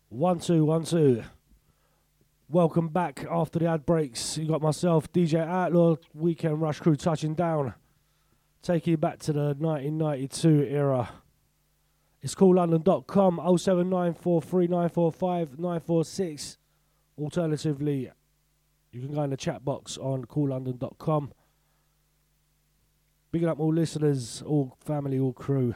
1 2 1 2. Welcome back after the ad breaks. You got myself, DJ Outlaw, Weekend Rush Crew touching down. Taking you back to the 1992 era. It's coollondon.com, 07943945946. Alternatively, you can go in the chat box on coollondon.com. Bigging up all listeners, all family, all crew.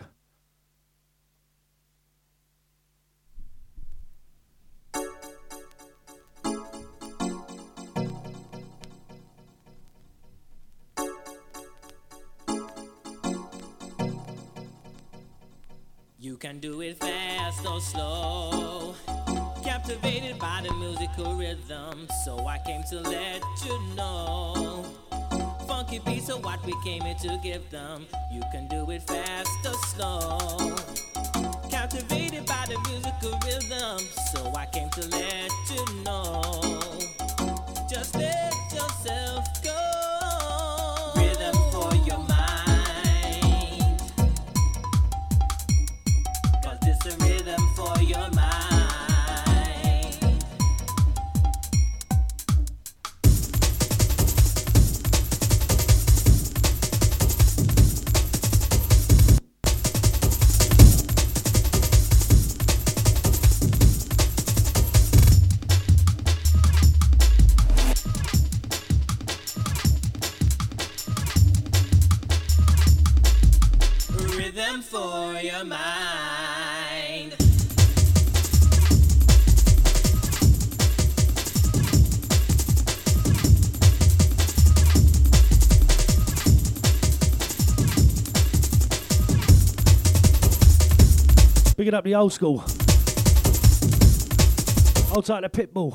You can do it fast or slow, captivated by the musical rhythm, so I came to let you know. Funky beats are what we came here to give them. You can do it fast or slow, captivated by the musical rhythm, so I came to let you know. Just let yourself go. Rhythm for your mind. It's a rhythm for your mind. Rhythm for your mind. Picking up the old school. Hold tight to Pitbull.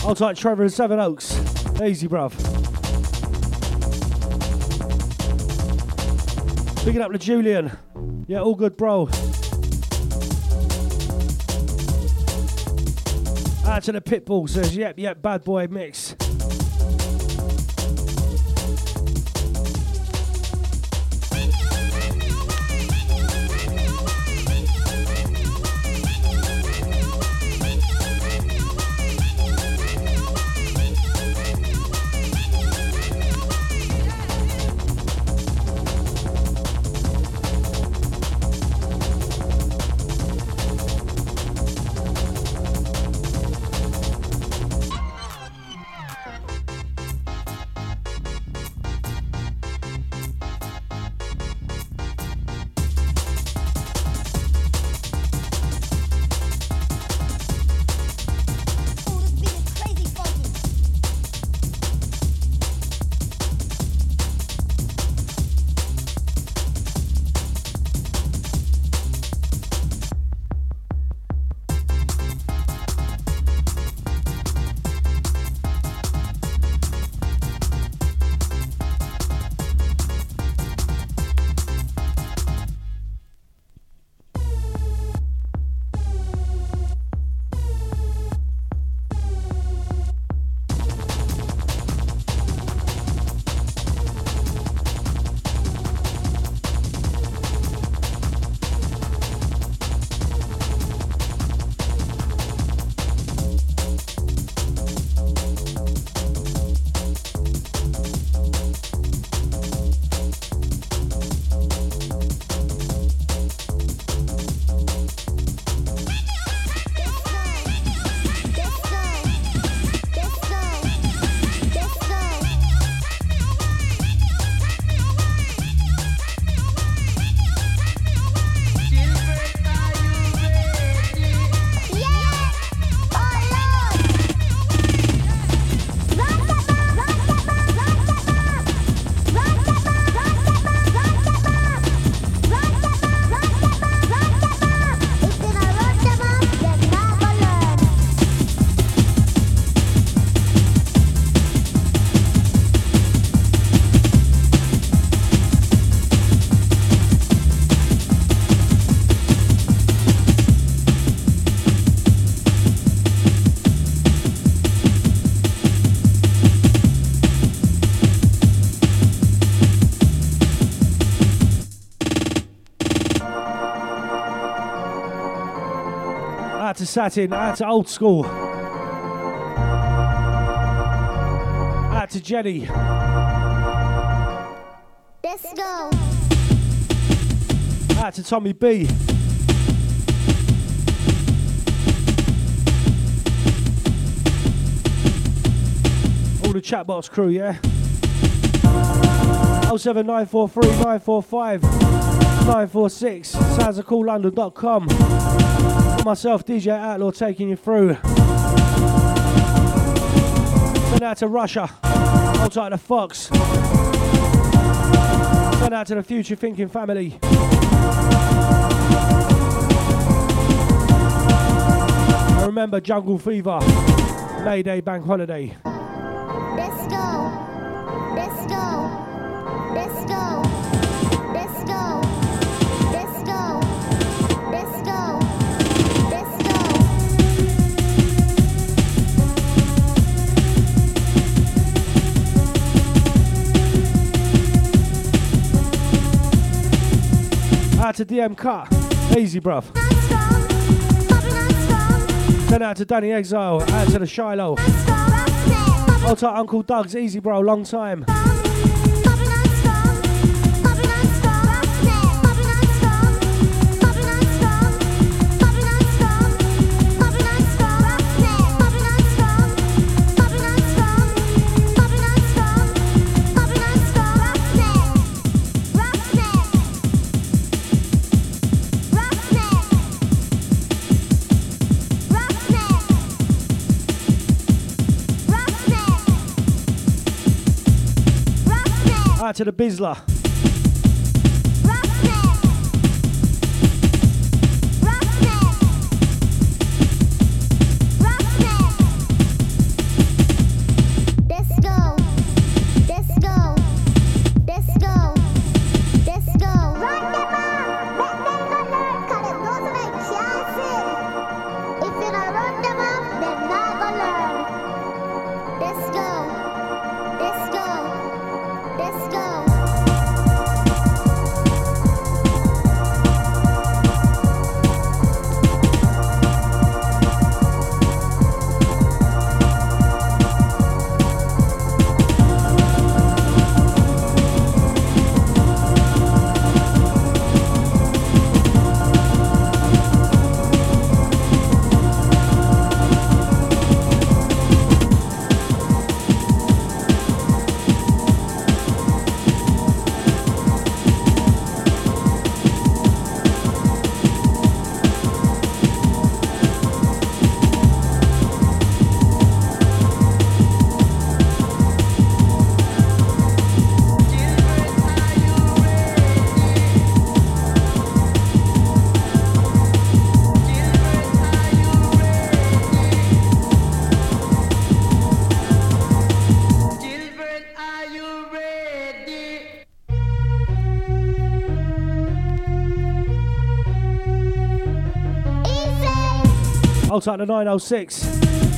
Hold tight, Trevor in Seven Oaks. Easy, bruv. Picking up to Julian. Yeah, all good, bro. Out to the Pitbull says, yep, bad boy mix. To Satin, out to Old School, out to Jenny. Let's go. Out to Tommy B. All the Chatbox crew, yeah. 07943 945 946. soundsofcoollondon.com. Myself, DJ Outlaw, taking you through. Send out to Russia. Hold tight to Fox. Send out to the Future Thinking family. And remember, Jungle Fever, May Day Bank Holiday. Let's go. Let's go. Let's go. Let's go. Let's go. Let's go. Out to DM Cut, easy bruv. Send out to Danny Exile, out to the Shiloh. Hold tight Uncle Doug's, easy bro, long time. Out to the Bizzler. I'll take the 906.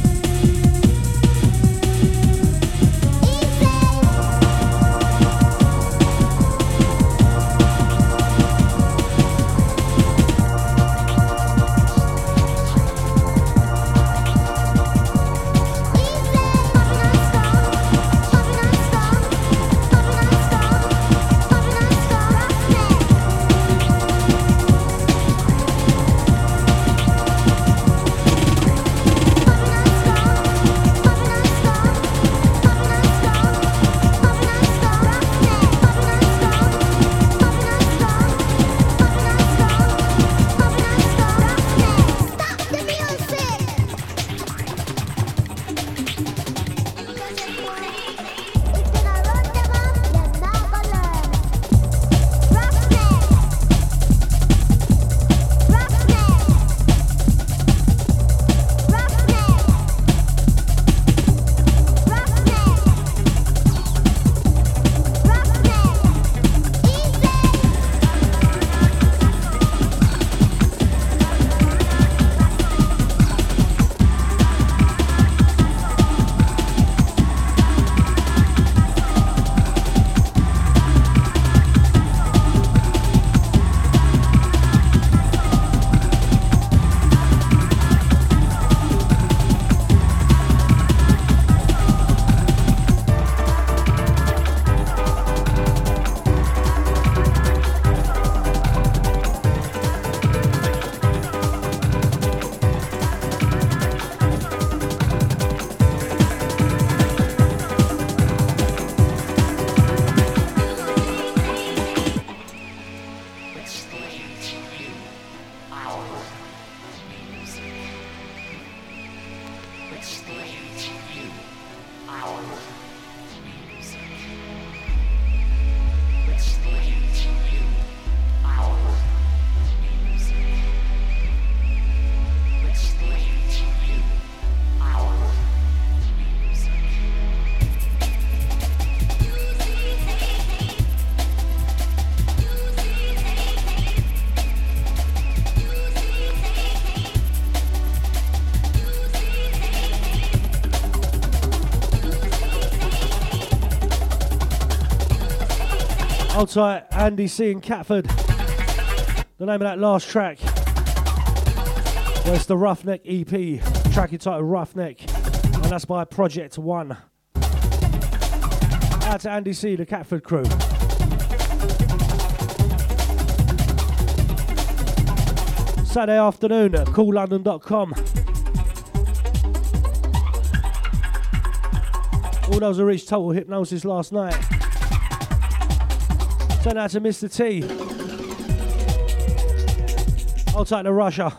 Hold tight, Andy C in Catford. The name of that last track. Well, it's the Roughneck EP. Track entitled Roughneck. And that's by Project One. Out to Andy C, the Catford crew. Saturday afternoon at coollondon.com. All those who reached total hypnosis last night. Send out to Mr. T. I'll take the Russia.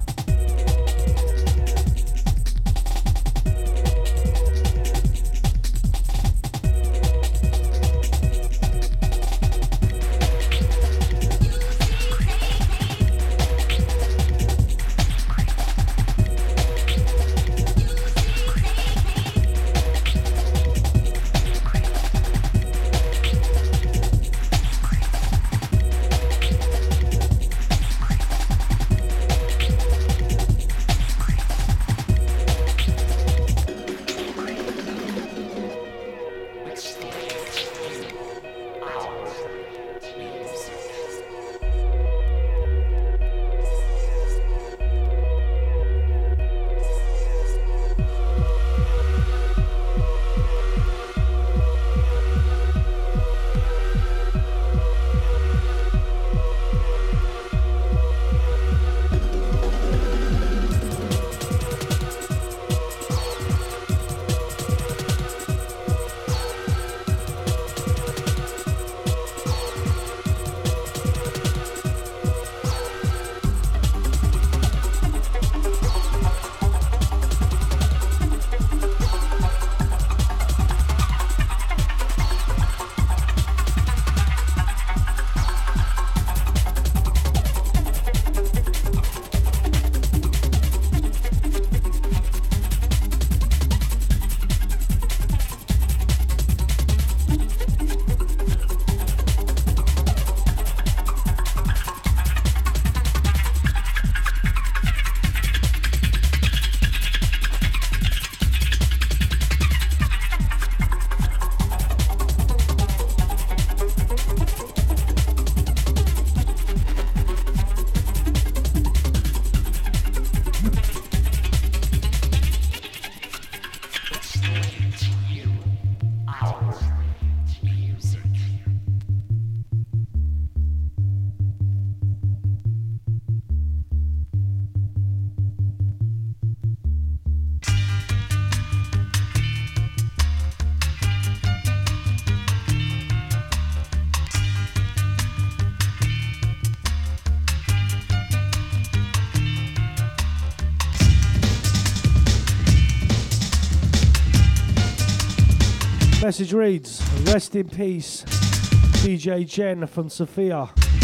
Message reads, rest in peace, DJ Jen from Sophia.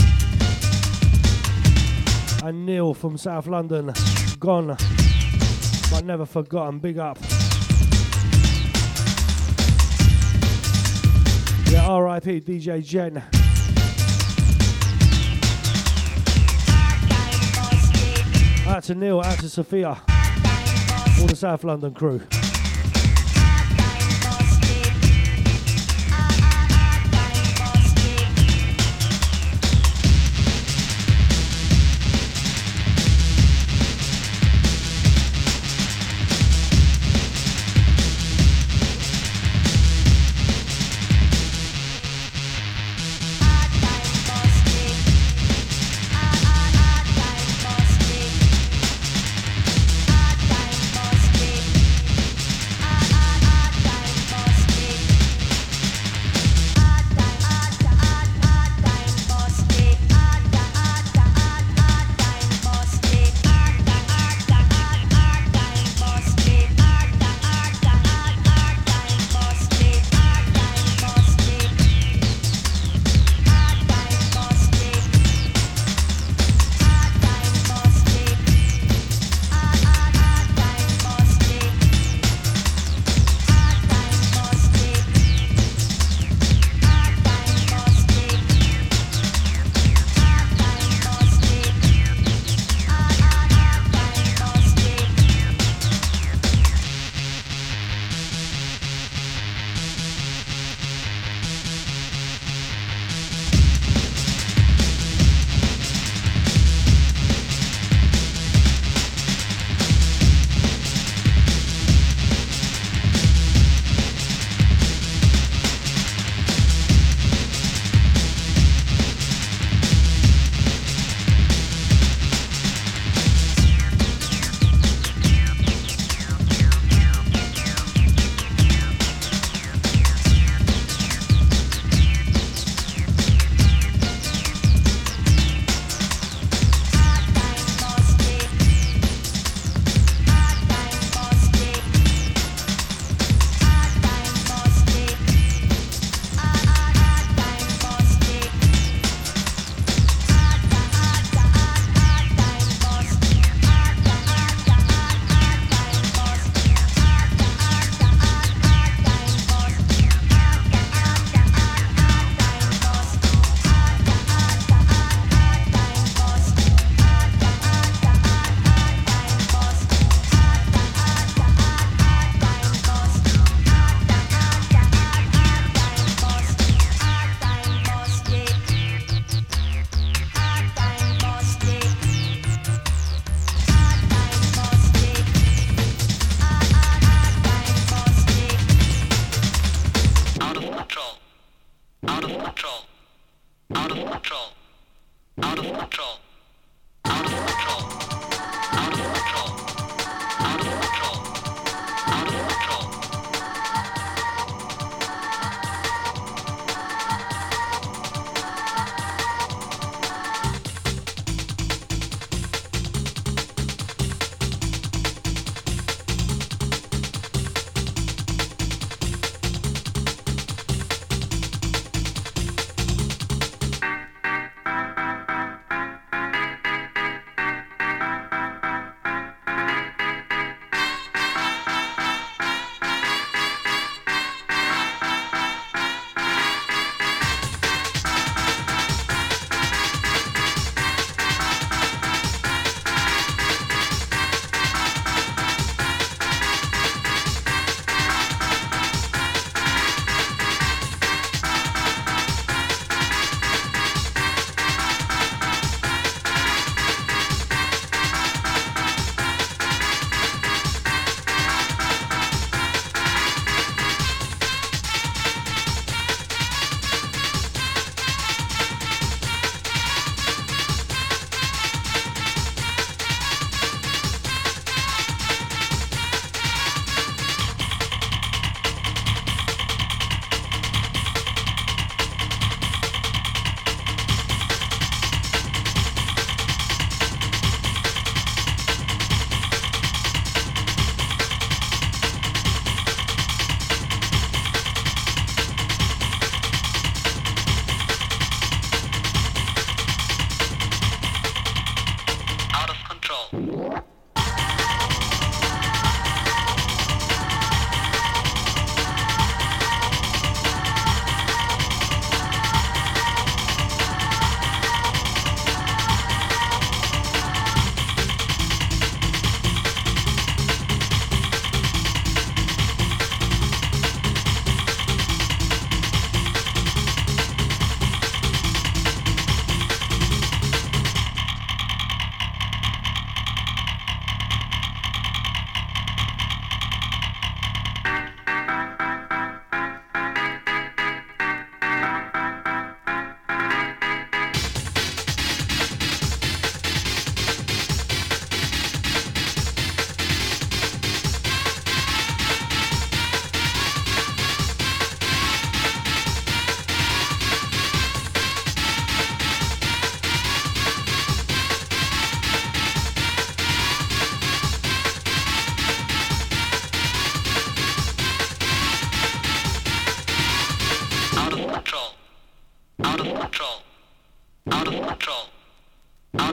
And Neil from South London, gone, but never forgotten, big up. Yeah, R.I.P. DJ Jen. Out to Neil, out to Sophia, all the South London crew.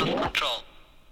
Lost control.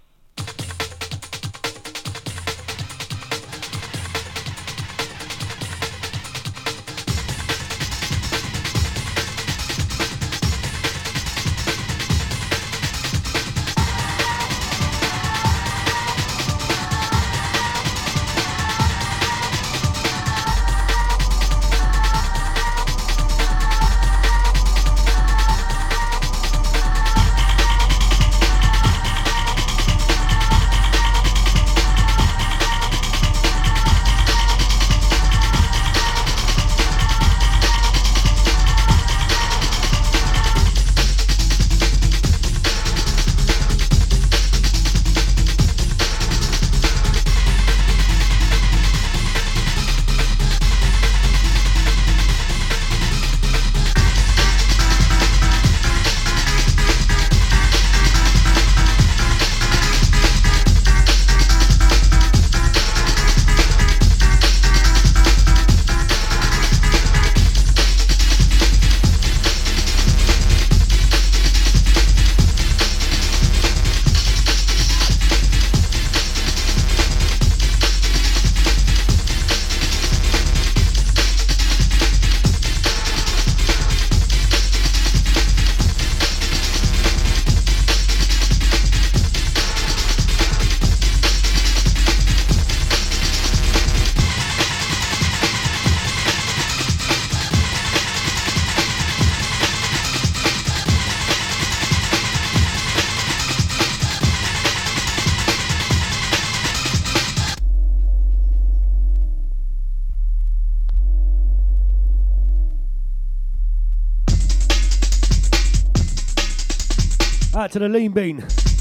Out to the Lean Bean.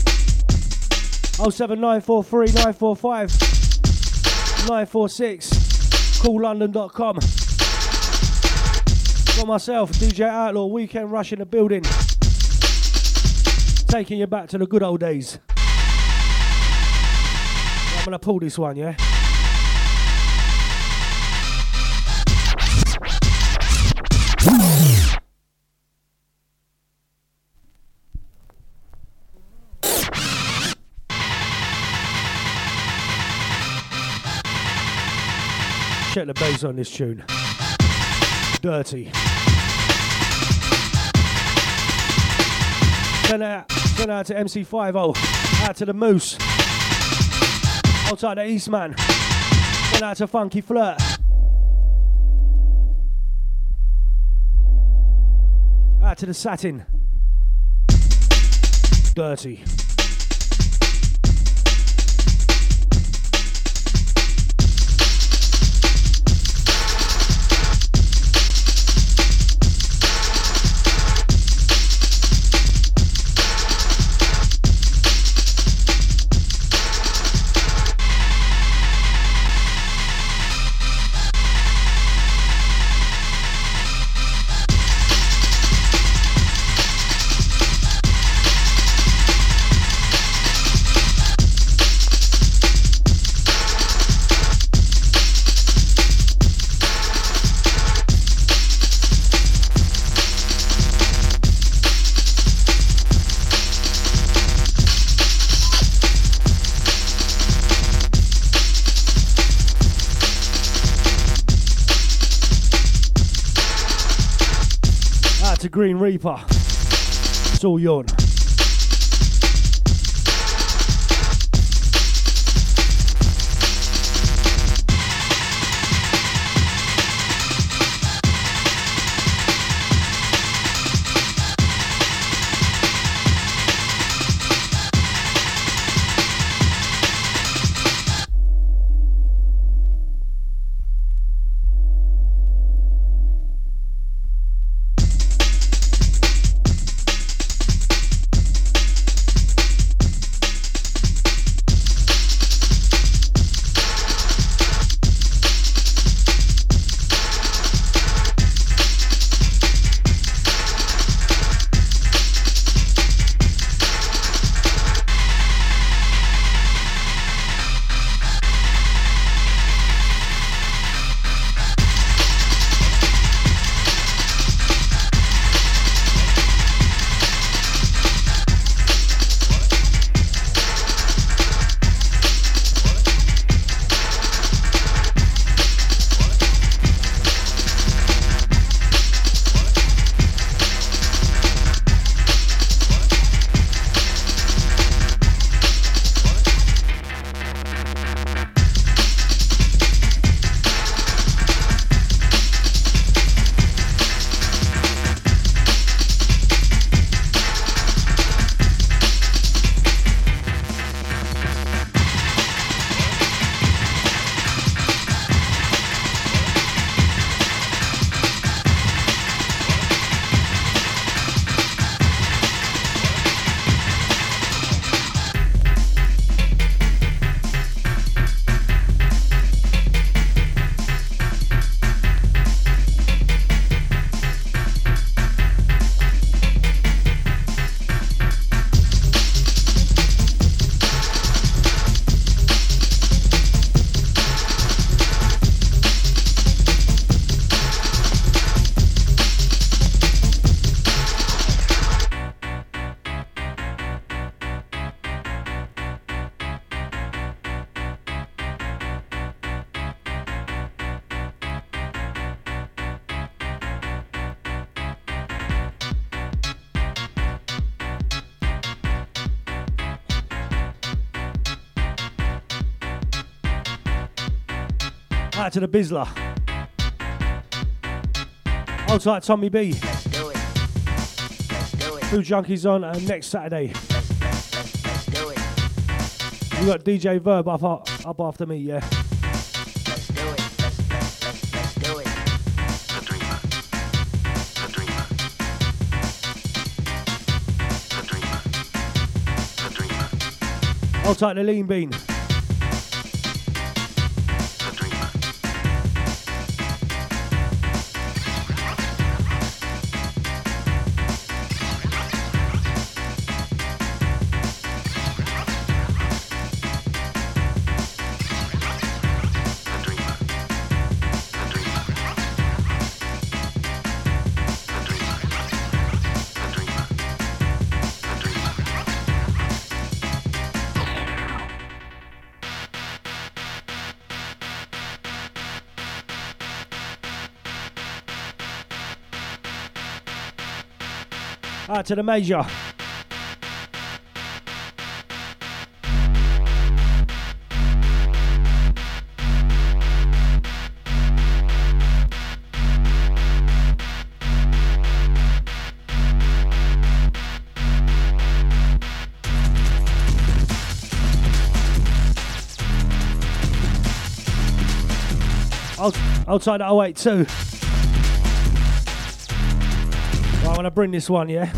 07943 945 946. CallLondon.com. Got myself, DJ Outlaw, Weekend Rush in the building. Taking you back to the good old days. I'm gonna pull this one, yeah? Check the bass on this tune. Dirty. Send out to MC50. Out to the Moose. Outside the Eastman. Send out to Funky Flirt. Out to the Satin. Dirty. To Green Reaper. It's all yours. Out to the Bizzler. Hold tight, Tommy B. Let's do it. Let's do it. Food Junkies on next Saturday. Let's do it. We got DJ Verb up after me, yeah. Let's do it. Let's do it. The dreamer. The dreamer. The dreamer. The dreamer. Hold tight, the Lean Bean. The dreamer. Out to the Major. Outside the 082. Right, I'm gonna bring this one, yeah?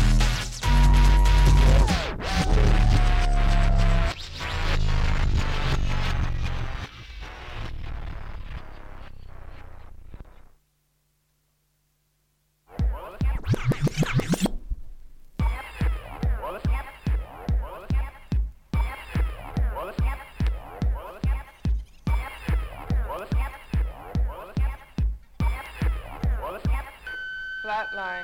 Flatline.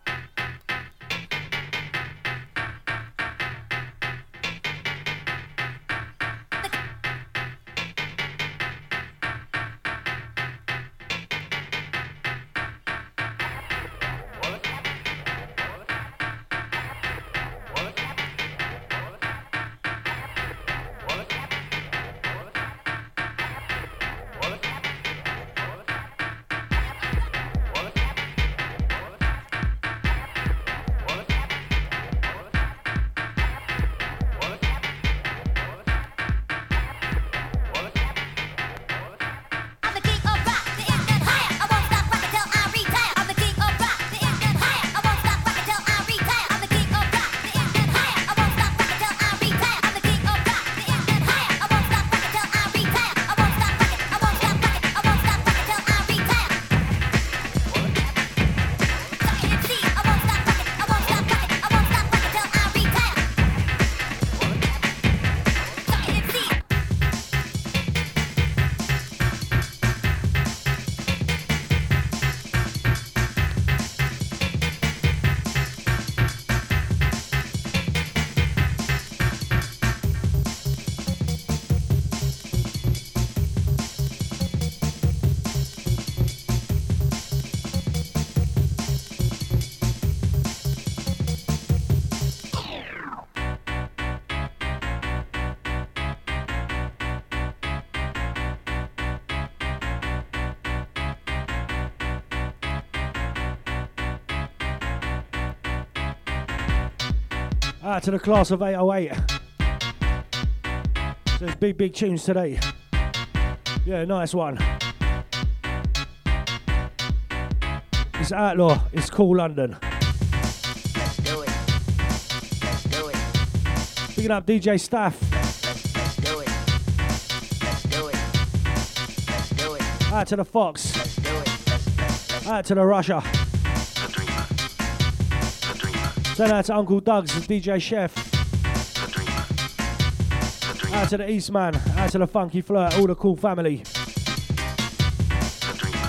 Out to the class of 808. So it's big tunes today. Yeah, nice one. It's Outlaw, it's Cool London. Let's do it. Let's do it. Picking up DJ Staff. Let's do it. Let's do it. Let's do it. Out to the Fox. Let's do it. Out to the Russia. The dreamer. The dreamer. Send out to Uncle Doug's, the DJ Chef. The dreamer. The dreamer. Out to the Eastman. Out to the Funky Flirt, all the cool family. The dreamer.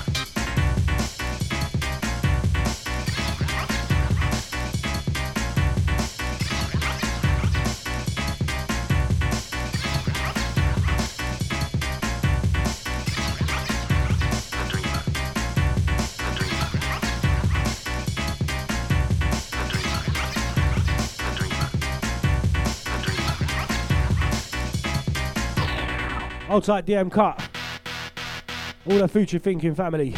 Hold tight, DM cut. All the future thinking family.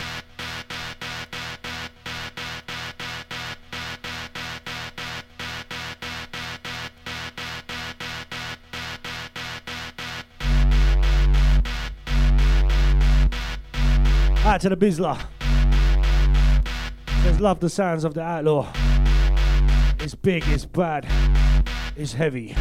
Out to the Bizla. Just love the sounds of the Outlaw. It's big, it's bad, it's heavy.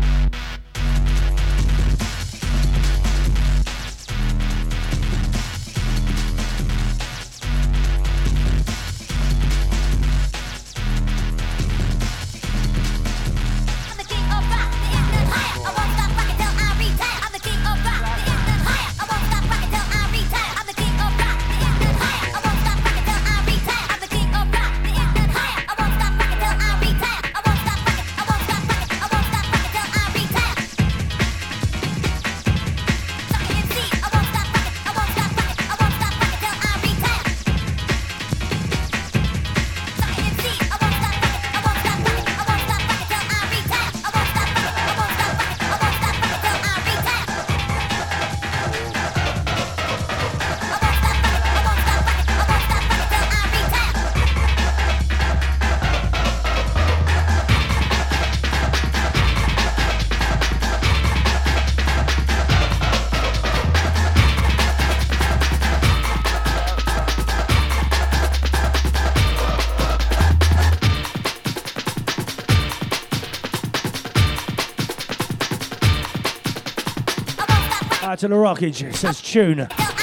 Out to the Rockage, it says tune.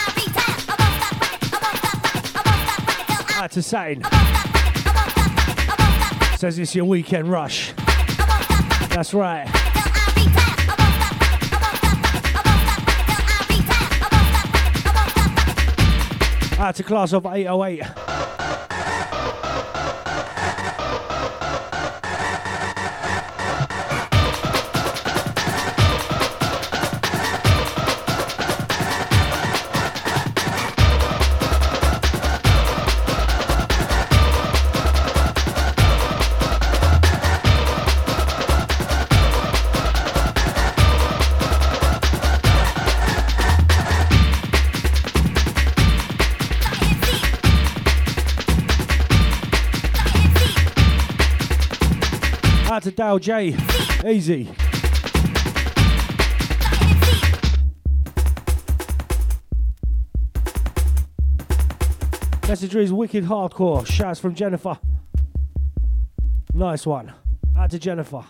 Out to Satin. Says it's your weekend rush. That's right. Out to class of 808. To Dale J, easy. Message is wicked hardcore. Shouts from Jennifer. Nice one. Out to Jennifer.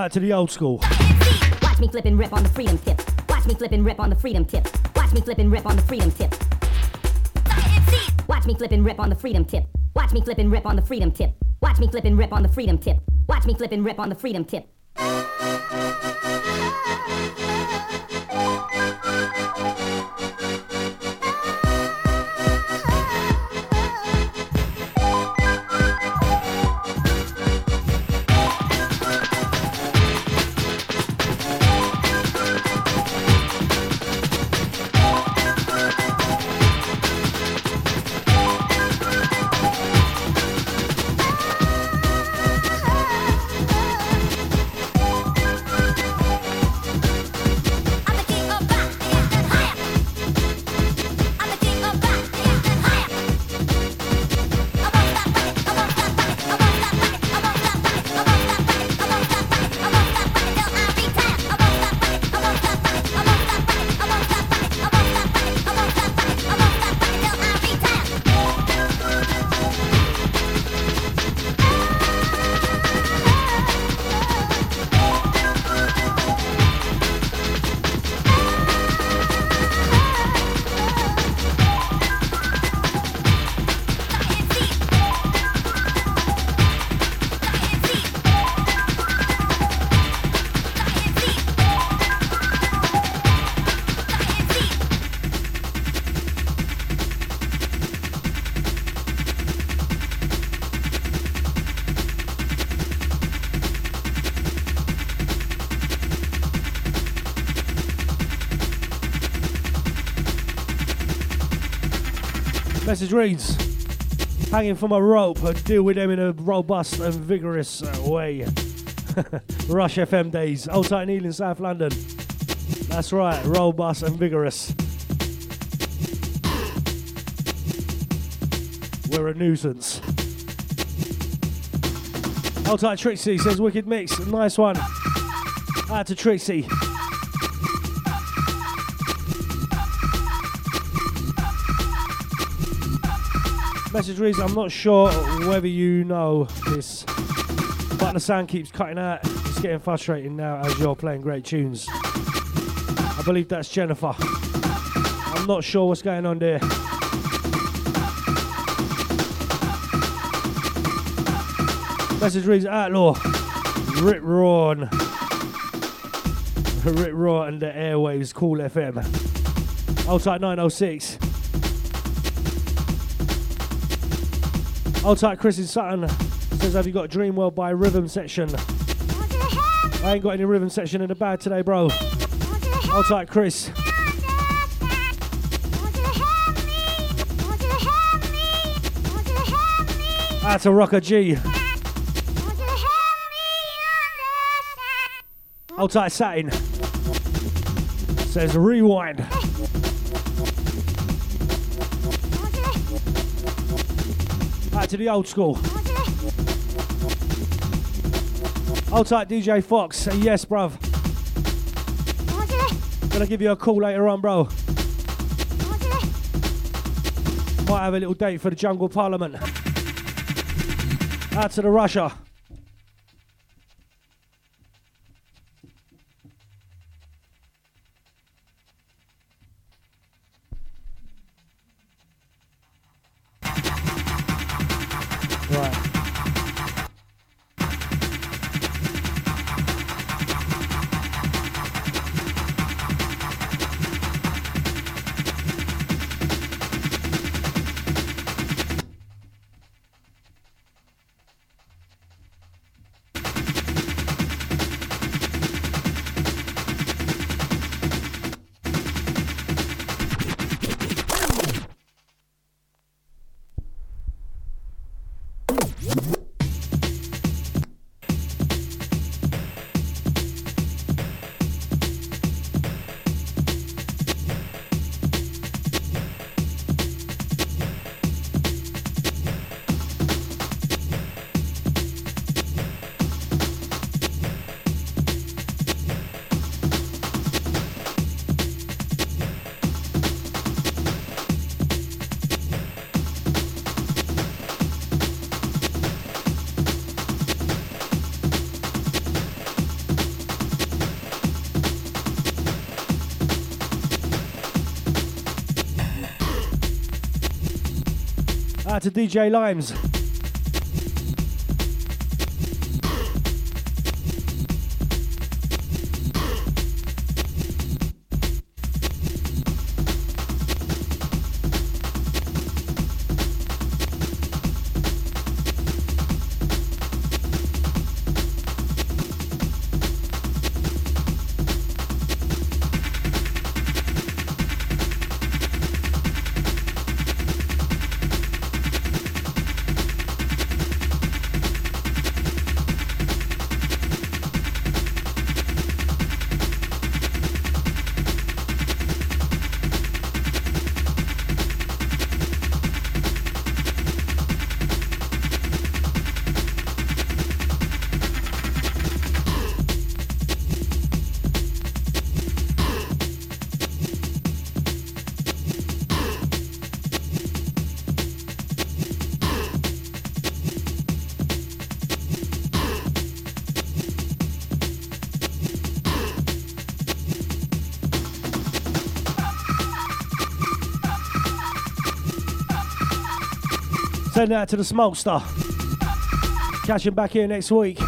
Back to the old school. Watch me flip and rip on the freedom tip. Watch me flip and rip on the freedom tip. Watch me flip and rip on the freedom tip. Watch me flip and rip on the freedom tip. Watch me flip and rip on the freedom tip. Watch me flip and rip on the freedom tip. Watch me flip and rip on the freedom tip. Message reads, hanging from a rope, deal with them in a robust and vigorous way. Rush FM days, old tight in Ealing, South London. That's right, robust and vigorous. We're a nuisance. Old tight Trixie says, wicked mix, nice one. Out to Trixie. Message reads, I'm not sure whether you know this, but the sound keeps cutting out. It's getting frustrating now as you're playing great tunes. I believe that's Jennifer. I'm not sure what's going on there. Message reads, Outlaw, Rip Raw and the airwaves, Cool FM. Old tight 906. Old tight Chris in Sutton says, have you got Dream World by Rhythm Section? I ain't got any Rhythm Section in the bag today, bro. Old tight Chris. That's a Rocker G. Old tight Satin says, rewind. Back to the old school. Old tight DJ Fox, say yes, bruv. Gonna give you a call later on, bro. Might have a little date for the Jungle Parliament. Out to the Russia. Out to DJ Limes. Send that to the Smokester. Catch him back here next week.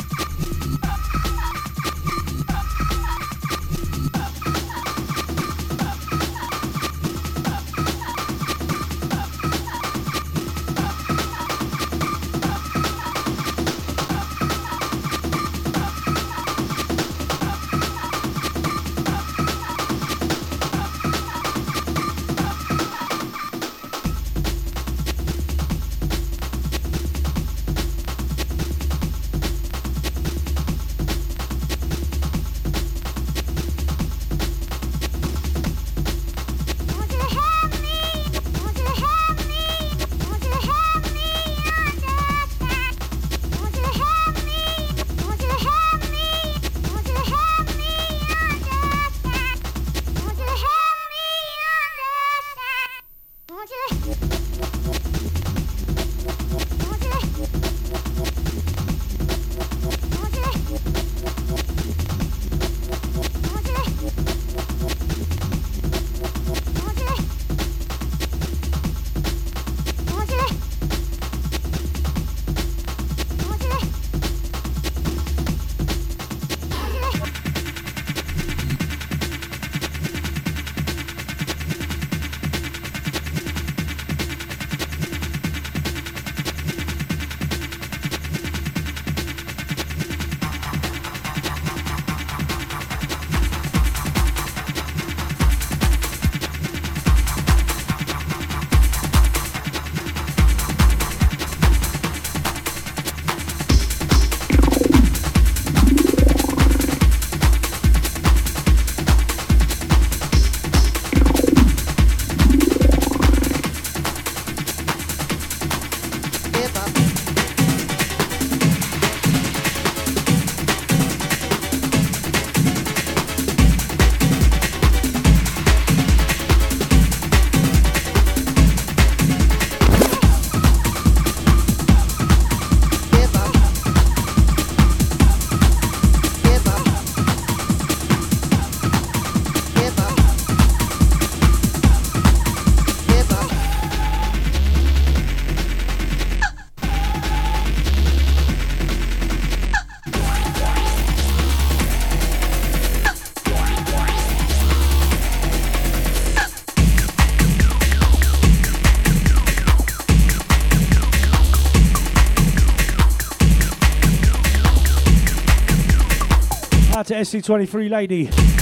To SC23 lady.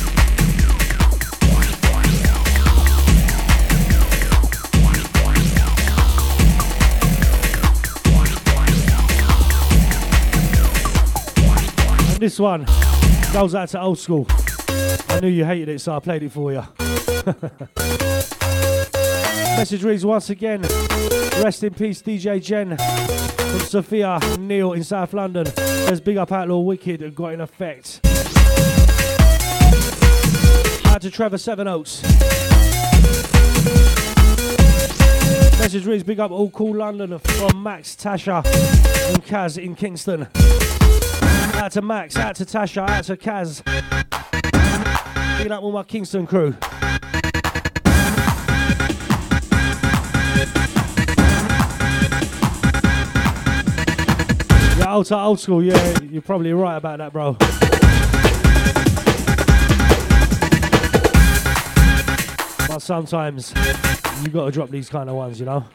And this one goes out to Old School. I knew you hated it, so I played it for you. Message reads once again, rest in peace DJ Jen from Sophia and Neil in South London. Says big up Outlaw Wicked and got in effect. Out to Trevor Sevenoaks. Message reads big up all cool London from Max, Tasha and Kaz in Kingston. Out to Max, out to Tasha, out to Kaz. Big up all my Kingston crew. Old school, yeah, you're probably right about that, bro. But sometimes you gotta drop these kind of ones, you know.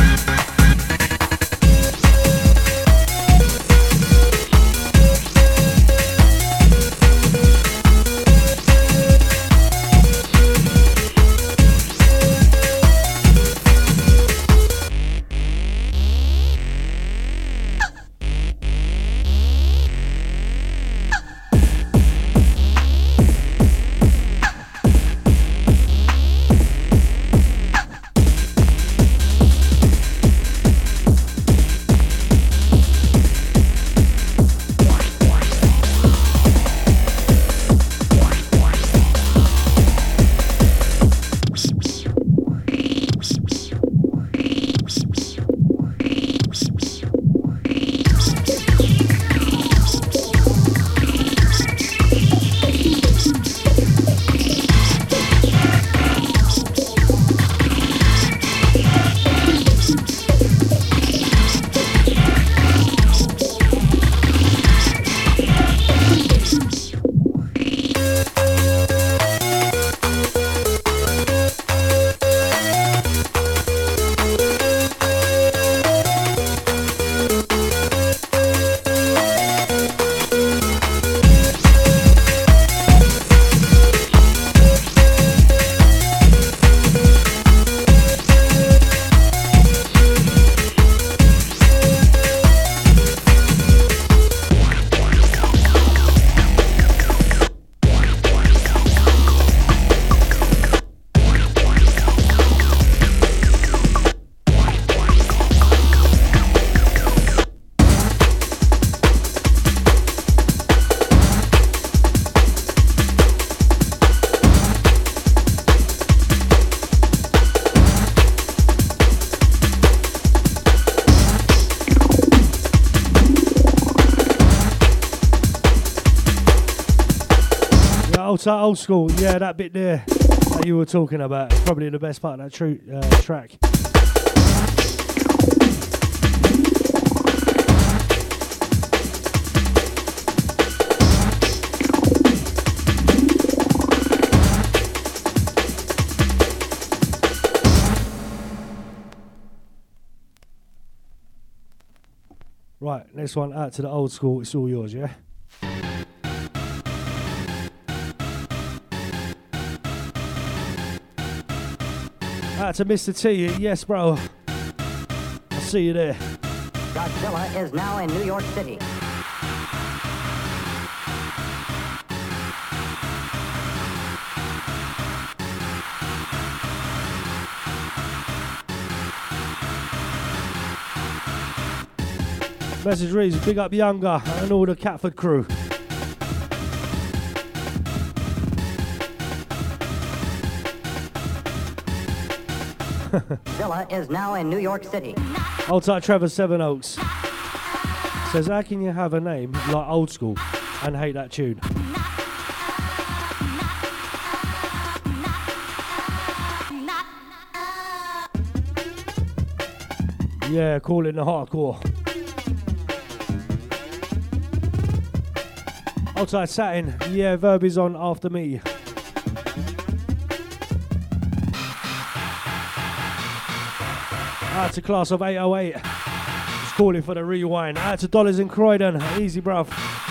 Old school, yeah, that bit there that you were talking about, probably the best part of that track. Right, next one out to the old school, it's all yours, yeah? Out to Mr. T, yes, bro. I'll see you there. Godzilla is now in New York City. Message reads, big up Younger and all the Catford crew. Zilla is now in New York City. Old tight Trevor Seven Oaks says, how can you have a name like Old School and hate that tune? Yeah, call it the hardcore. Old tight Satin, yeah, Verb is on after me. Out to class of 808. Just calling for the rewind. Out to Dollars in Croydon. Easy, bruv.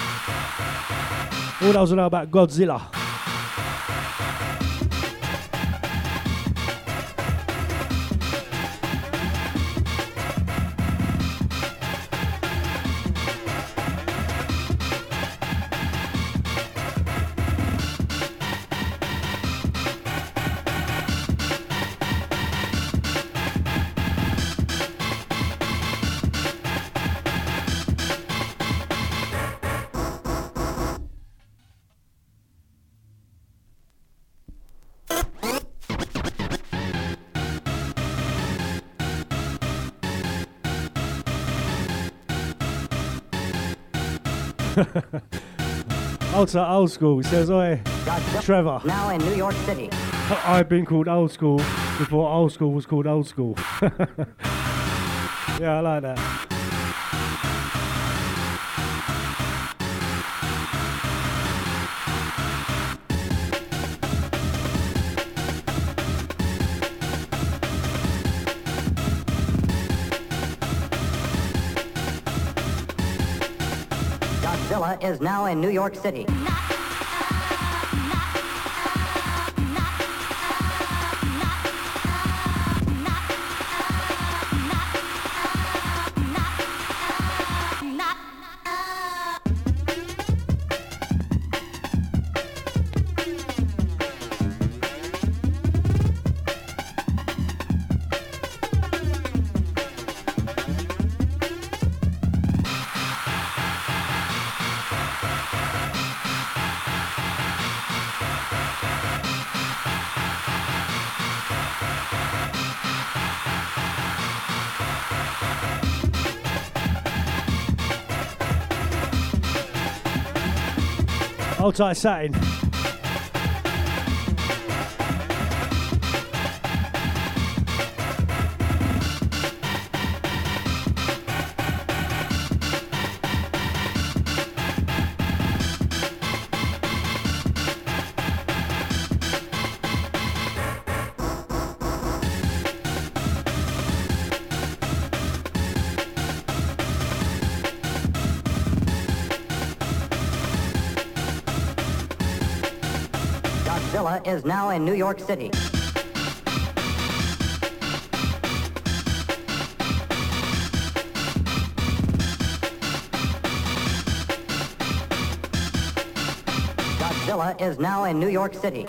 All those who know about Godzilla. Old school. He says, oi, Trevor. Now in New York City. I've been called old school before old school was called old school. Yeah, I like that. Godzilla is now in New York City. Hold tight, satin. Godzilla is now in New York City. Godzilla is now in New York City.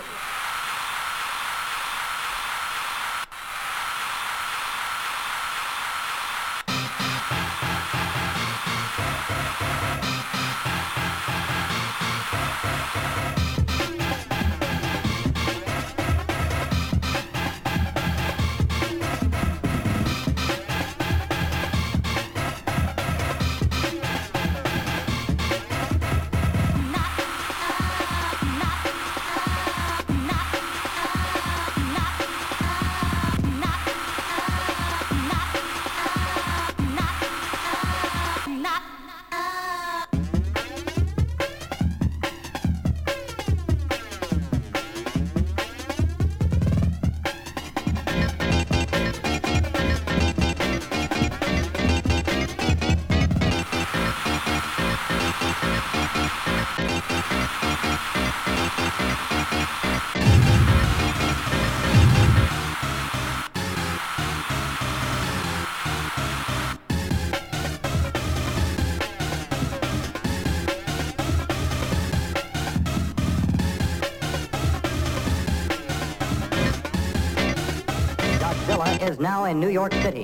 Godzilla is now in New York City.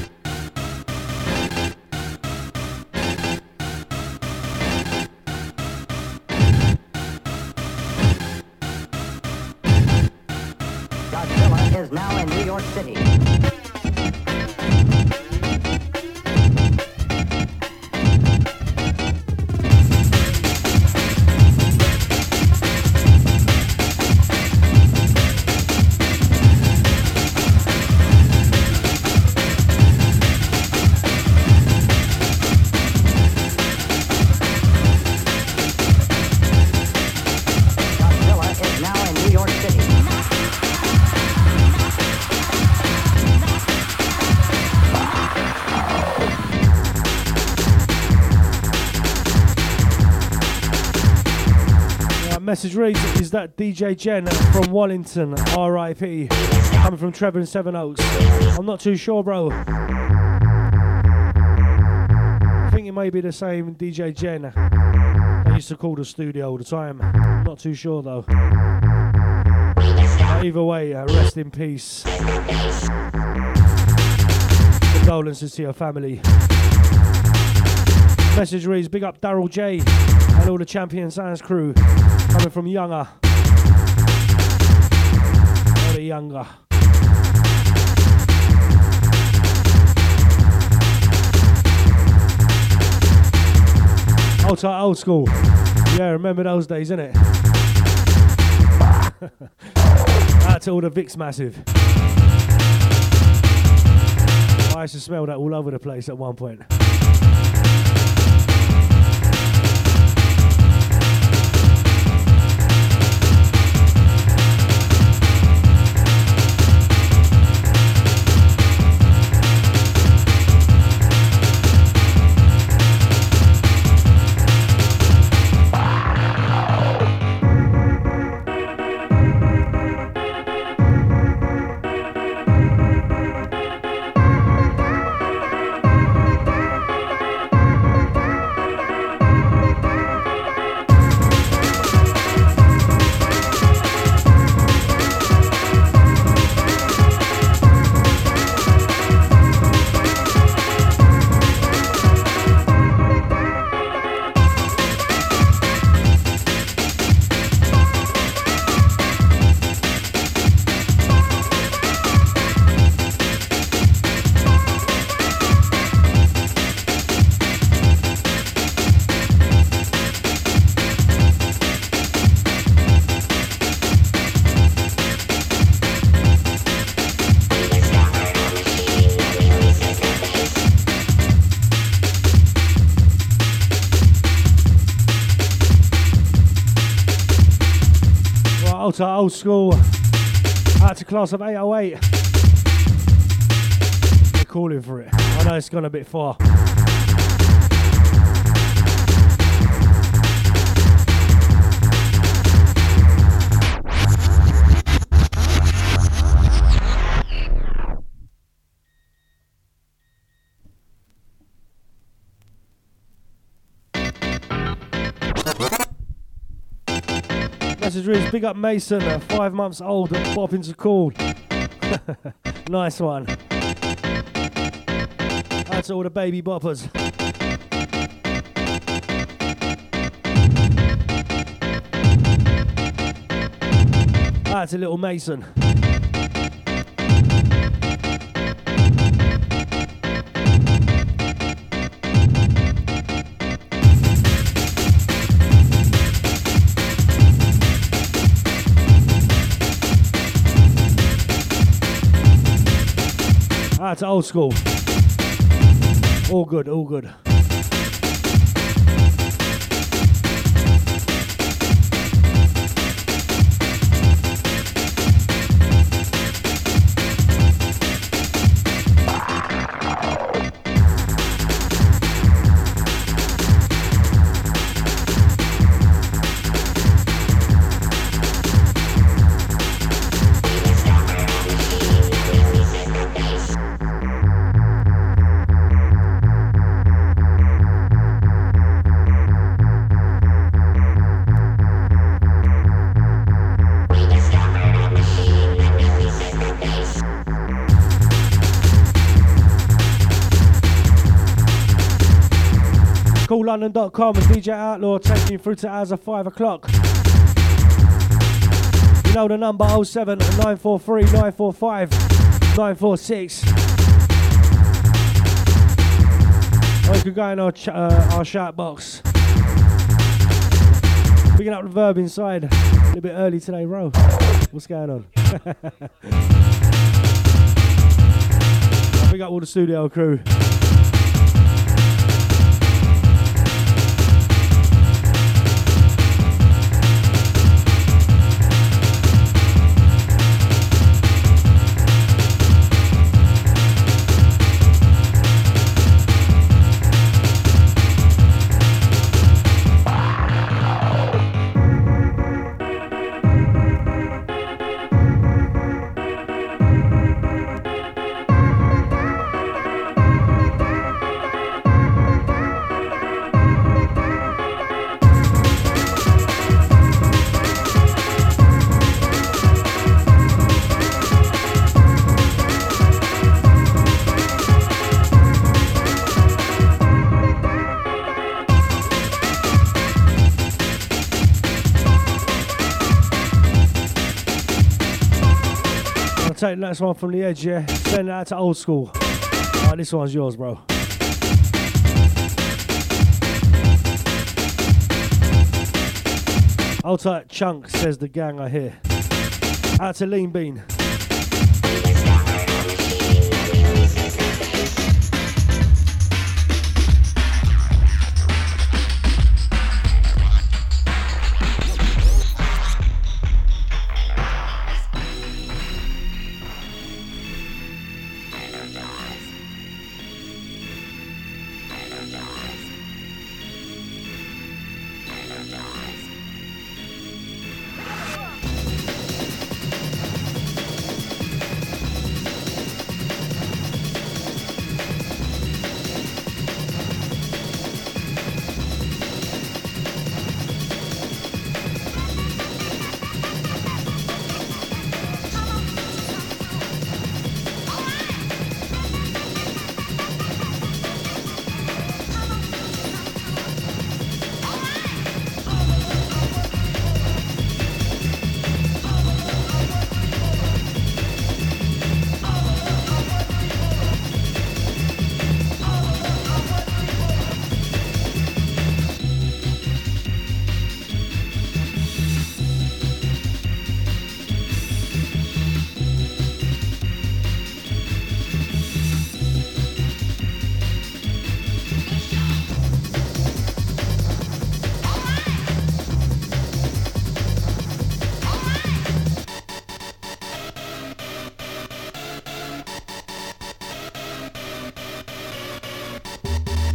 Godzilla is now in New York City. Message reads, is that DJ Jen from Wallington, RIP, coming from Trevor and Seven Oaks? I'm not too sure, bro. I think it may be the same DJ Jen that used to call the studio all the time. I'm not too sure though. But either way, rest in peace. Condolences to your family. Message reads, big up Daryl J and all the Champion Sounds crew coming from Younger. All the Younger. Old tight, old school. Yeah, remember those days, innit? Out to all the Vix Massive. I used to smell that all over the place at one point. Out to Old School. Out to class of 808. They're calling for it. I know it's gone a bit far. Message reads, big up Mason, 5 months old and bopping's called. Nice one. That's all the baby boppers. That's a little Mason. That's Old School. All good, all good. CallLondon.com and DJ Outlaw taking you through to hours of 5 o'clock. You know the number 07 943 945 946. Or you could go in our shout box. Picking up the verb inside. A little bit early today, bro. What's going on? I pick up all the studio crew. Take the next one from the edge, yeah. Send that to Old School. Alright, this one's yours, bro. Hold tight, Chunk, says the gang I hear. Out to Lean Bean.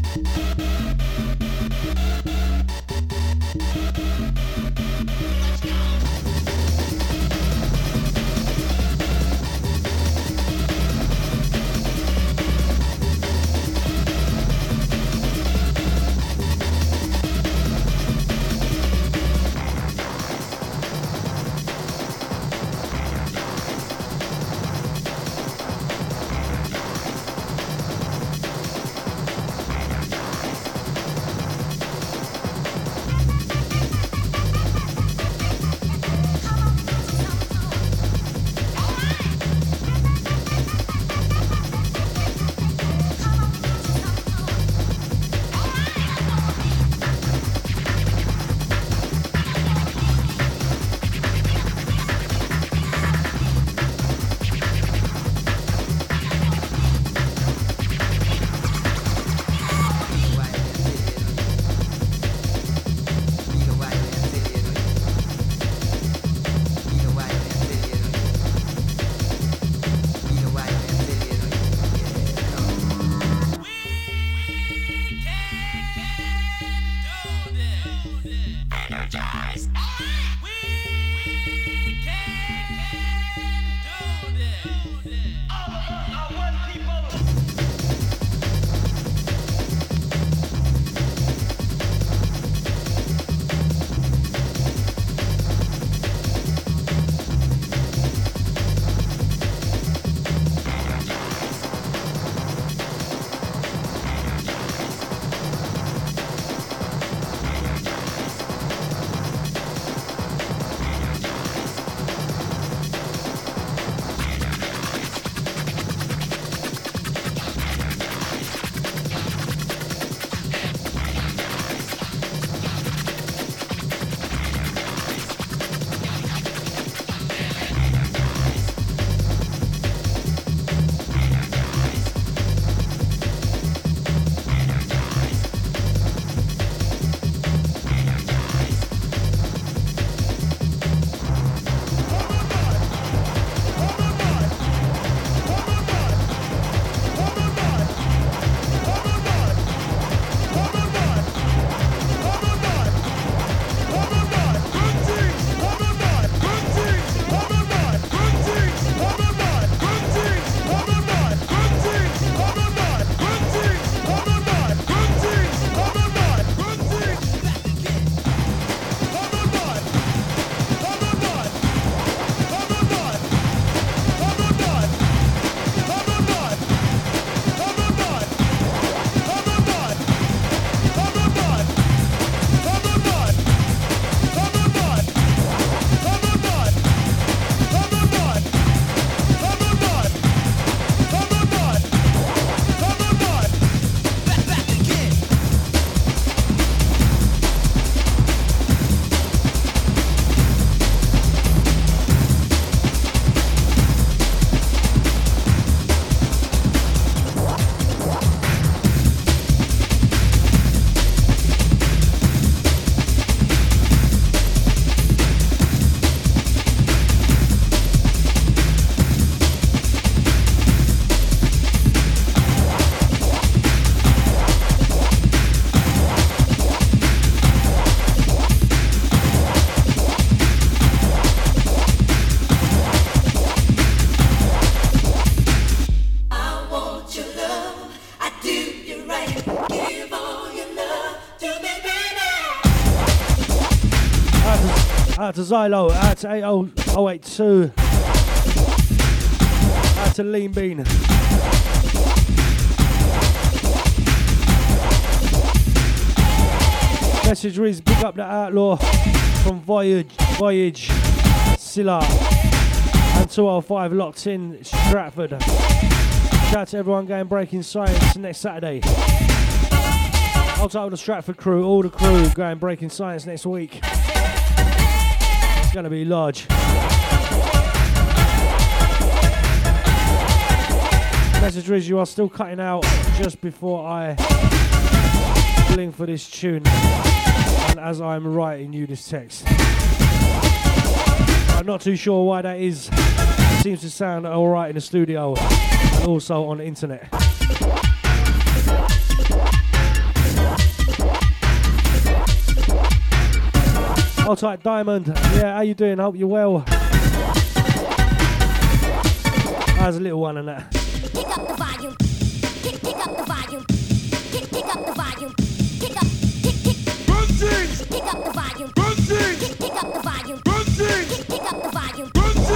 Out to Zylo, out to 80082, out to Lean Bean. Message reads, big up the Outlaw from Voyage, Silla, and 205 locked in Stratford. Shout out to everyone going Breaking Science next Saturday. I'll tell the Stratford crew, all the crew going Breaking Science next week. It's going to be large. Message reads, you are still cutting out just before I bling for this tune, and as I'm writing you this text. I'm not too sure why that is. It seems to sound alright in the studio and also on the internet. Hold tight, Diamond. Yeah, how you doing? Hope you're well. How's a little one in that? Pick up the volume. Pick up the volume. Pick up the volume. Pick up the volume. Pick up the volume. Pick up the volume.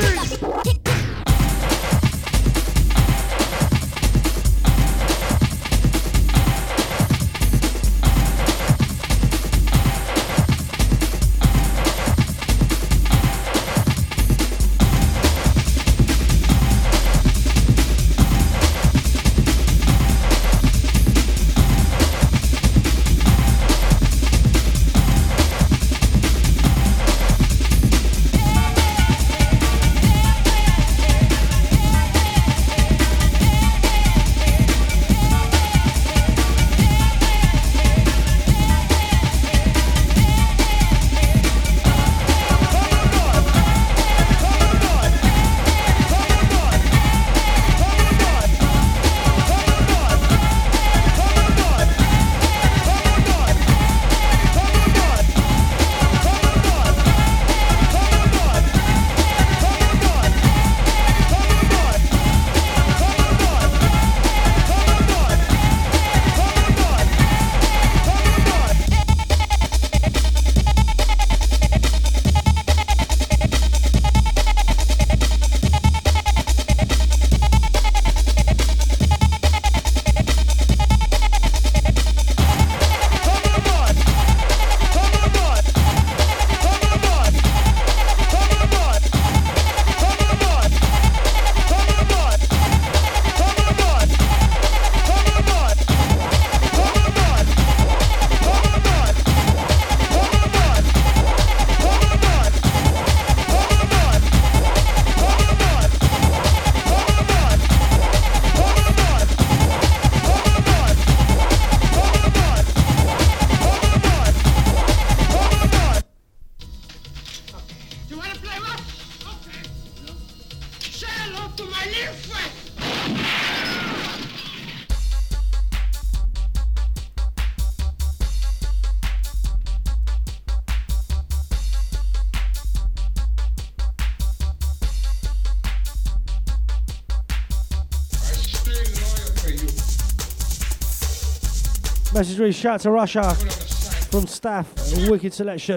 Message reads, shout to Russia from staff, wicked selection.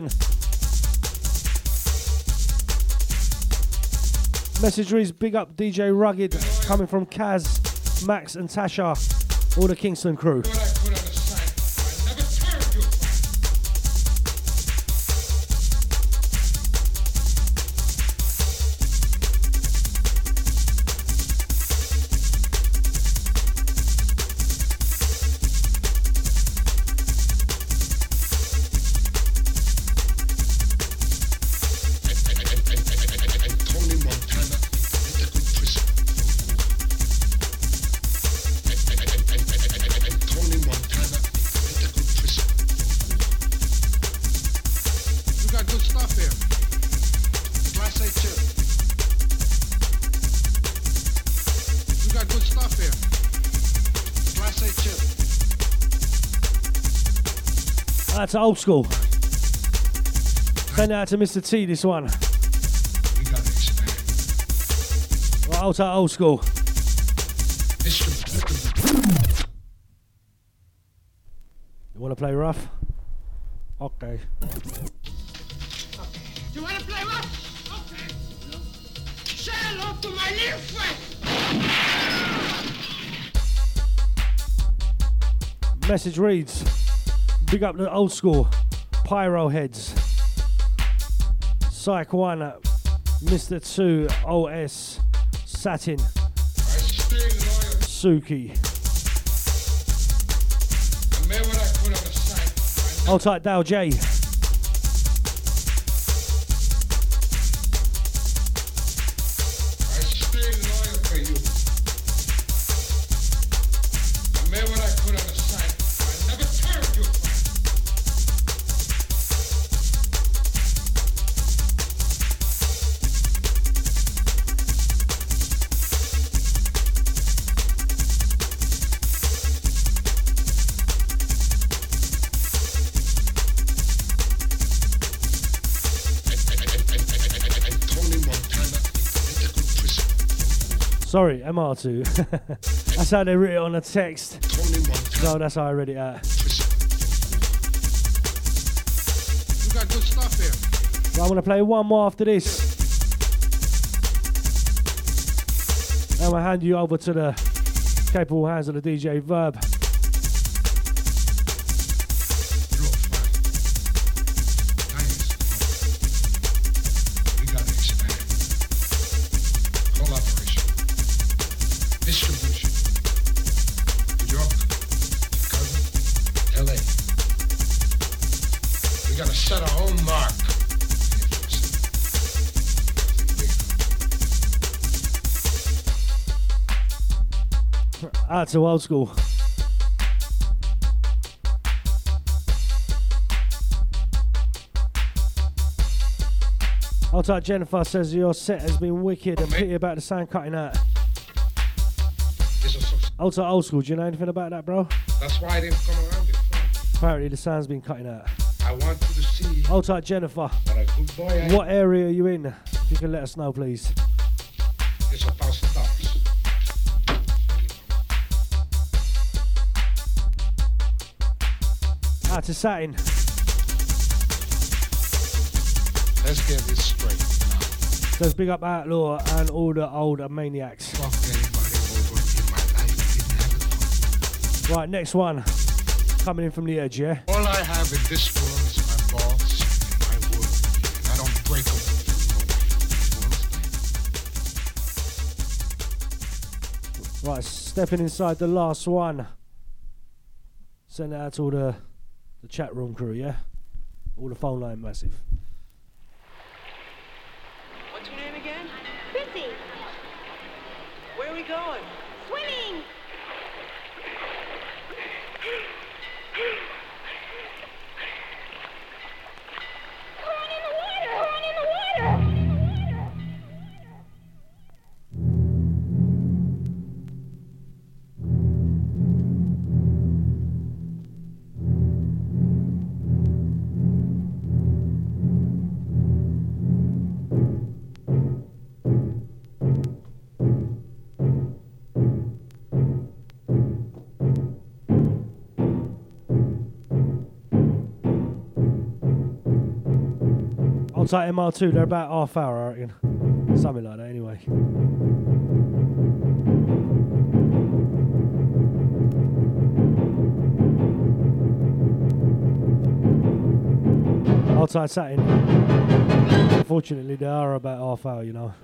Message reads, big up DJ Rugged, coming from Kaz, Max and Tasha, all the Kingston crew. That's old school. Send out to Mr. T, this one. Right, hold tight, old school. You want to play rough? Okay. You want to play rough? Okay. Say hello to my little friend. Message reads, big up the old school Pyro Heads. Psych 1, Mr. 2, OS, Satin, Suki. Hold tight, Dale J. Sorry, MR2. That's how they wrote it on the text. So that's how I read it out. You got good stuff here. So I'm going to play one more after this. I'm going to hand you over to the capable hands of the DJ Verb. We got to expand. Collaboration. Distribution. New York, Chicago, LA. We got to set our own mark. Out to old school. Hold tight, Jennifer says your set has been wicked and pity about the sound cutting out. Hold tight, old school. Do you know anything about that, bro? That's why I didn't come around it. Apparently the sound's been cutting out. I want you to see Hold tight, Jennifer. what a good boy I am. What area are you in? If you can let us know, please. It's $1,000. Out to Satin. Let's get this straight. Says big up Outlaw and all the older maniacs. Fuck anybody over in my life. Didn't have it. Right, next one. Coming in from the edge, yeah? All I have in this world is my balls and my word. And I don't break them. Right, stepping inside the last one. Send it out to all the chat room crew, yeah? All the phone line massive. What's your name again? Chrissy, Where are we going? swimming. Run in the water! Run in the water! Hold tight, MR2, they're about half hour, I reckon. Something like that, anyway. Hold tight, Satin. Unfortunately, they are about half hour, you know.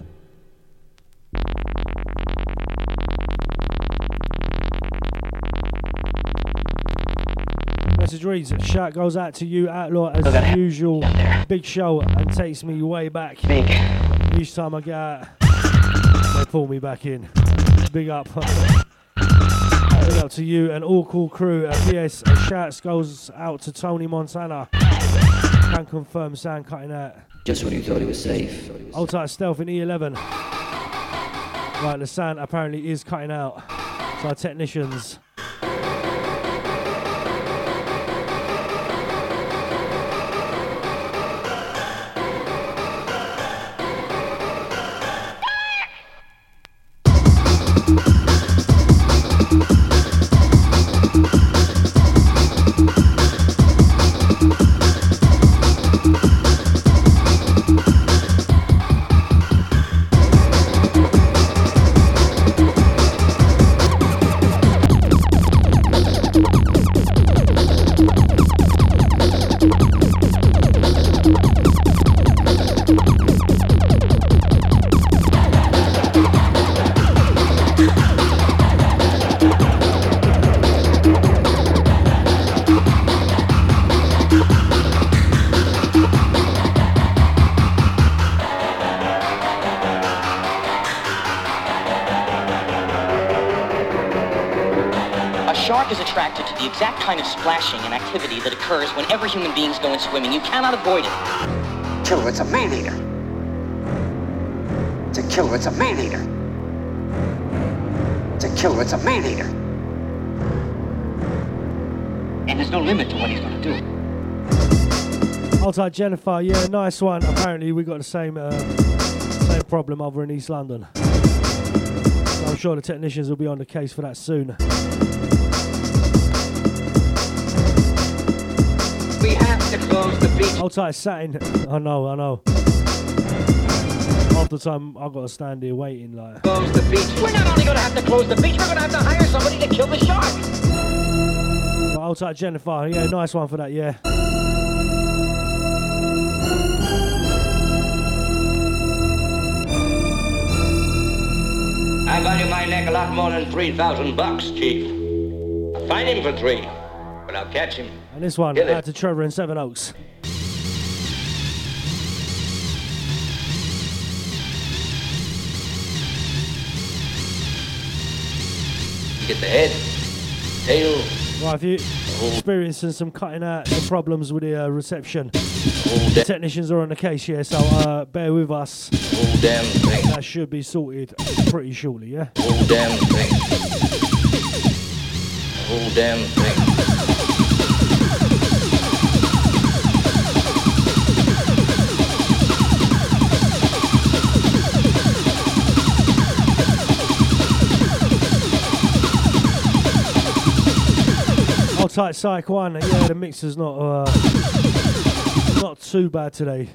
Message reads, shout goes out to you, Outlaw, as usual. Big show and takes me way back. Big. Each time I get out, they pull me back in. Big up. Big up to you and all cool crew. PS, shouts goes out to Tony Montana. Can confirm sound cutting out. Just when you thought it was safe. Hold tight, Stealth in E11. Right, the sound apparently is cutting out. So our technicians. The exact kind of splashing and activity that occurs whenever human beings go in swimming. You cannot avoid it. Killer, it's a man-eater. It's a killer, it's a man-eater. It's a killer, it's a man-eater. And there's no limit to what he's going to do. Hold tight, Jennifer. Yeah, nice one. Apparently we got the same problem over in East London. I'm sure the technicians will be on the case for that soon. We have to close the beach. Hold tight, satin. I know. Half the time I've got to stand here waiting like. Close the beach. We're not only going to have to close the beach, we're going to have to hire somebody to kill the shark. Right, hold tight, Jennifer. Yeah, nice one for that, yeah. I value my neck a lot more than $3,000, Chief. I'll find him for $3, but I'll catch him. And this one, out to Trevor in Seven Oaks. You get the head, tail. Right, if you're experiencing some cutting out the problems with the reception, the technicians are on the case, yeah, so bear with us. Oh, damn thing. That should be sorted pretty shortly, yeah? Oh, damn thing. Oh, damn thing. Hold tight, Psych 1. Yeah, the mixer's not too bad today.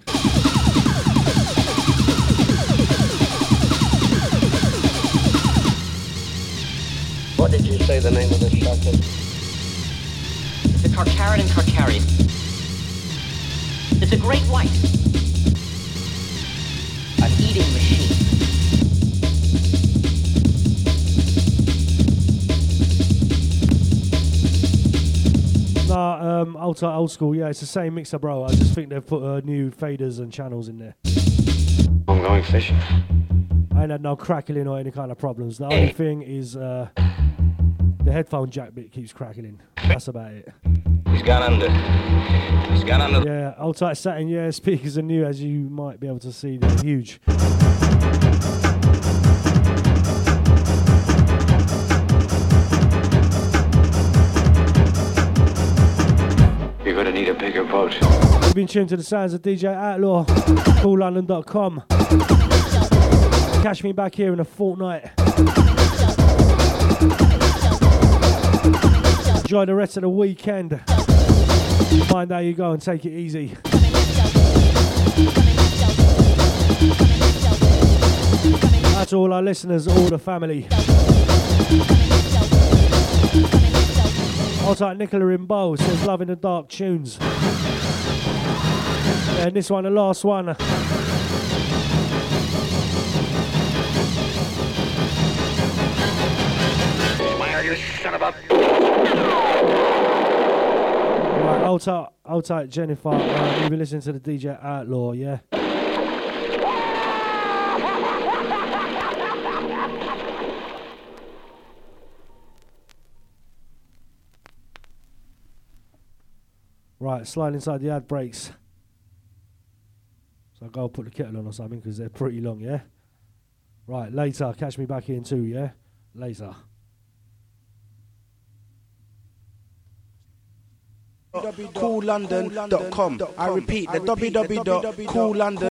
What did you say the name of this shark is? The Carcharodon carcharian. It's a great white. An eating machine. Nah, old school, yeah, it's the same mixer, bro. I just think they've put new faders and channels in there. I'm going fishing. I ain't had no crackling or any kind of problems. The only thing is the headphone jack bit keeps crackling. That's about it. He's gone under. He's gone under. Yeah, old tight satin, yeah, speakers are new, as you might be able to see. They're huge. You're gonna need a bigger boat. You've been tuned to the sounds of DJ Outlaw, CoolLondon.com. Catch me back here in a fortnight. Enjoy the rest of the weekend. Find how you go and take it easy. That's all our listeners, all the family. Hold tight, Nicola in Bow says love in the dark tunes. And this one, the last one. Smile, you son of a... Right, hold tight, Jennifer. You've been listening to the DJ Outlaw, yeah? Right, slide inside the ad breaks. So I'll go put the kettle on or something because they're pretty long, yeah? Right, later. Catch me back here in 2, yeah? Later. CoolLondon.com. I repeat, the www.CoolLondon.com.